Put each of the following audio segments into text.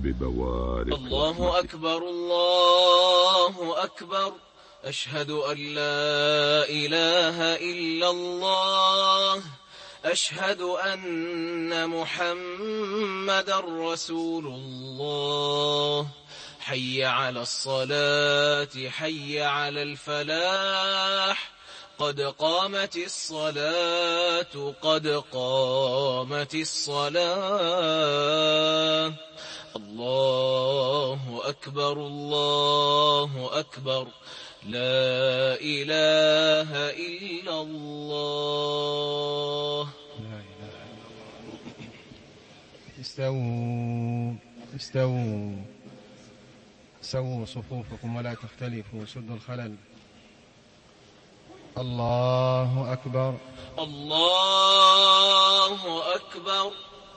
ببوارق الله أكبر الله أكبر. أشهد أن لا إله إلا الله. أشهد أن محمدا رسول الله. حي على الصلاة حي على الفلاح. قد قامت الصلاة قد قامت الصلاة. الله أكبر الله أكبر. لا إله إلا الله. استووا سووا صفوفكم ولا تختلفوا، سدوا الخلل. الله أكبر الله أكبر.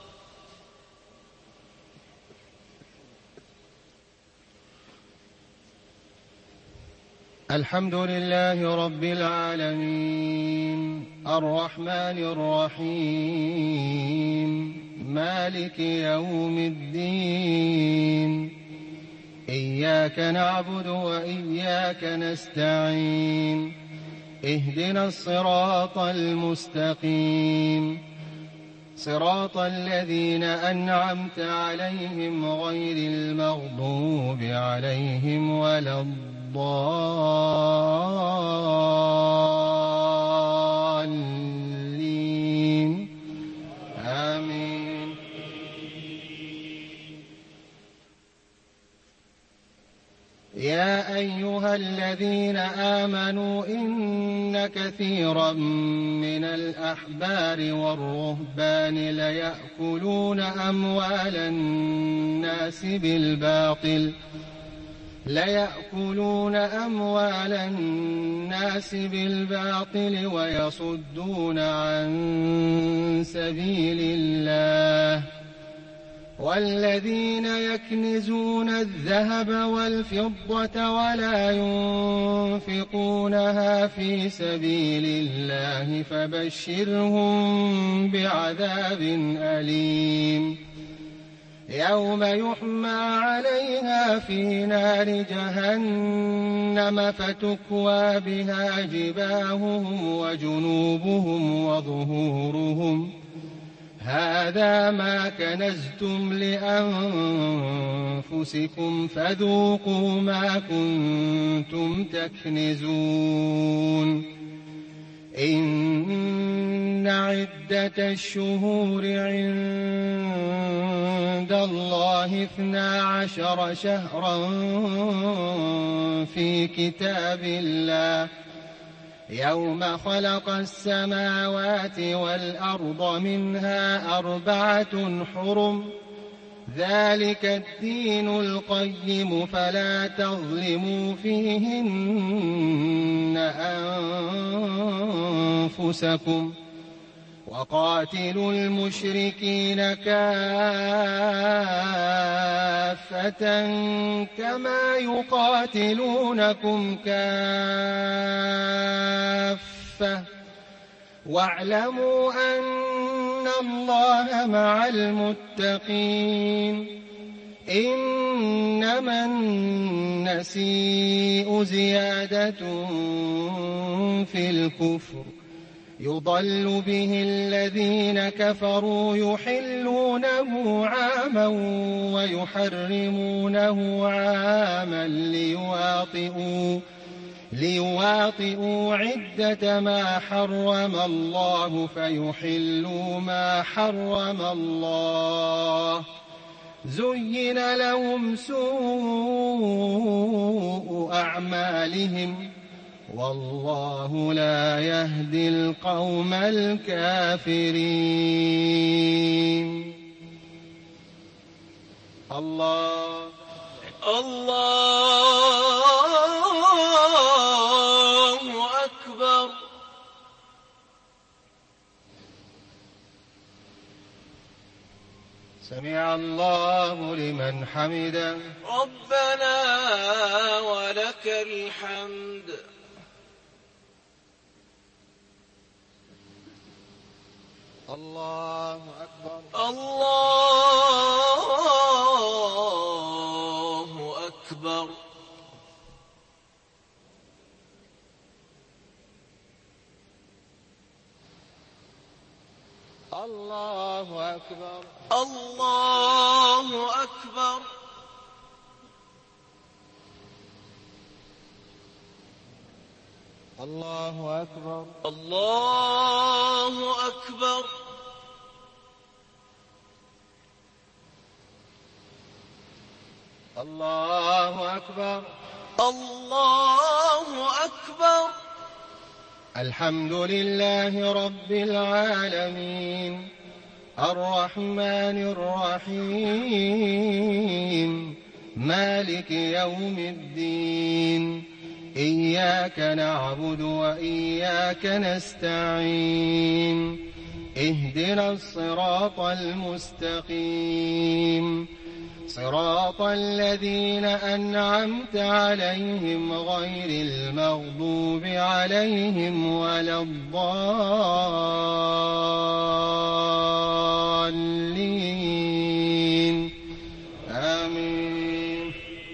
الحمد لله رب العالمين، الرحمن الرحيم، مالك يوم الدين. إياك نعبد وإياك نستعين. اهدنا الصراط المستقيم، صراط الذين أنعمت عليهم غير المغضوب عليهم ولا الضالين. آمين. يا أيها الذين آمنوا إن كثيرا من الأحبار والرهبان ليأكلون أموال الناس بالباطل ويصدون عن سبيل الله. والذين يكنزون الذهب والفضة ولا ينفقونها في سبيل الله فبشرهم بعذاب أليم. يوم يحمى عليها في نار جهنم فتكوى بها جباههم وجنوبهم وظهورهم. هذا ما كنزتم لأنفسكم فذوقوا ما كنتم تكنزون. إن عدة الشهور عند الله 12 شهرا في كتاب الله يوم خلق السماوات والأرض منها 4 حرم. ذلك الدين القيم فلا تظلموا فيهن أنفسكم. وقاتلوا المشركين كافة كما يقاتلونكم كافة واعلموا أن الله مع المتقين. إنما النسيء زيادة في الكفر يضل به الذين كفروا يحلونه عاما ويحرمونه عاما ليواطئوا عدة ما حرم الله فيحلوا ما حرم الله. زين لهم سوء أعمالهم والله لا يهدي القوم الكافرين. الله أكبر. سمع الله لمن حمده. ربنا ولك الحمد. الله أكبر. الله الله أكبر. الله أكبر. الله أكبر. الله أكبر. الله أكبر. الله أكبر. الحمد لله رب العالمين الرحمن الرحيم مالك يوم الدين إياك نعبد وإياك نستعين اهدنا الصراط المستقيم صراط الذين أنعمت عليهم غير المغضوب عليهم ولا الضالين آمين.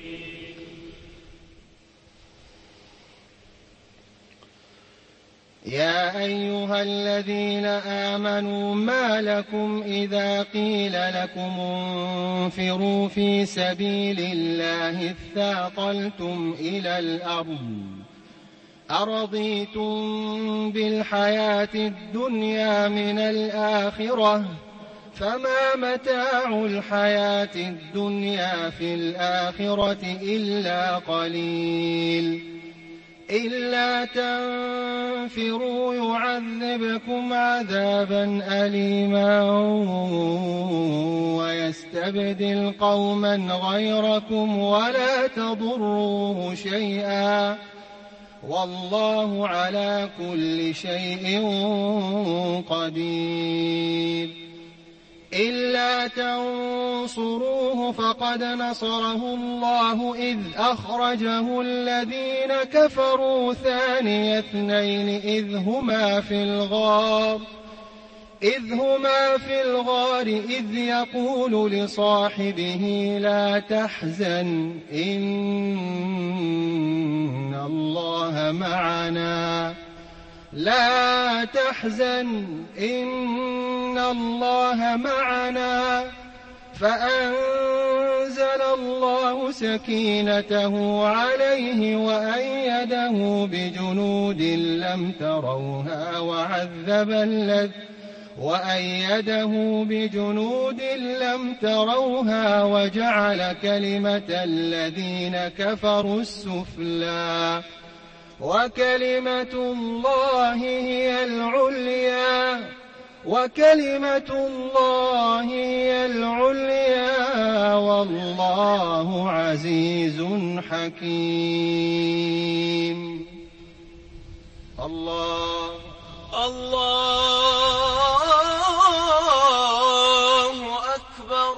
يا أيها الذين آمنوا ما لكم إذا قيل لكم انفروا في سبيل الله اثاقلتم إلى الأرض أرضيتم بالحياة الدنيا من الآخرة فما متاع الحياة الدنيا في الآخرة إلا قليل إلا تنفروا يعذبكم عذابا أليما ويستبدل قوما غيركم ولا تضروه شيئا والله على كل شيء قدير. إلا تنصروه فقد نصره الله إذ أخرجه الذين كفروا ثاني اثنين إذ هما في الغار إذ يقول لصاحبه لا تحزن إن الله معنا لا تحزن إن الله معنا فأنزل الله سكينته عليه وأيده بجنود لم تروها وجعل كلمة الذين كفروا السفلى وكلمة الله هي العليا والله عزيز حكيم. الله أكبر.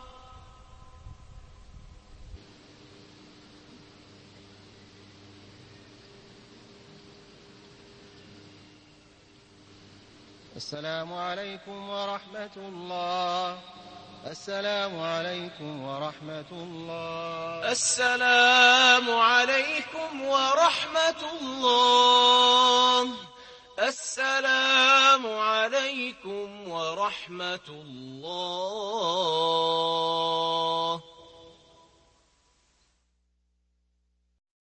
السلام عليكم ورحمة الله. السلام عليكم ورحمة الله. السلام عليكم ورحمة الله. السلام عليكم ورحمة الله.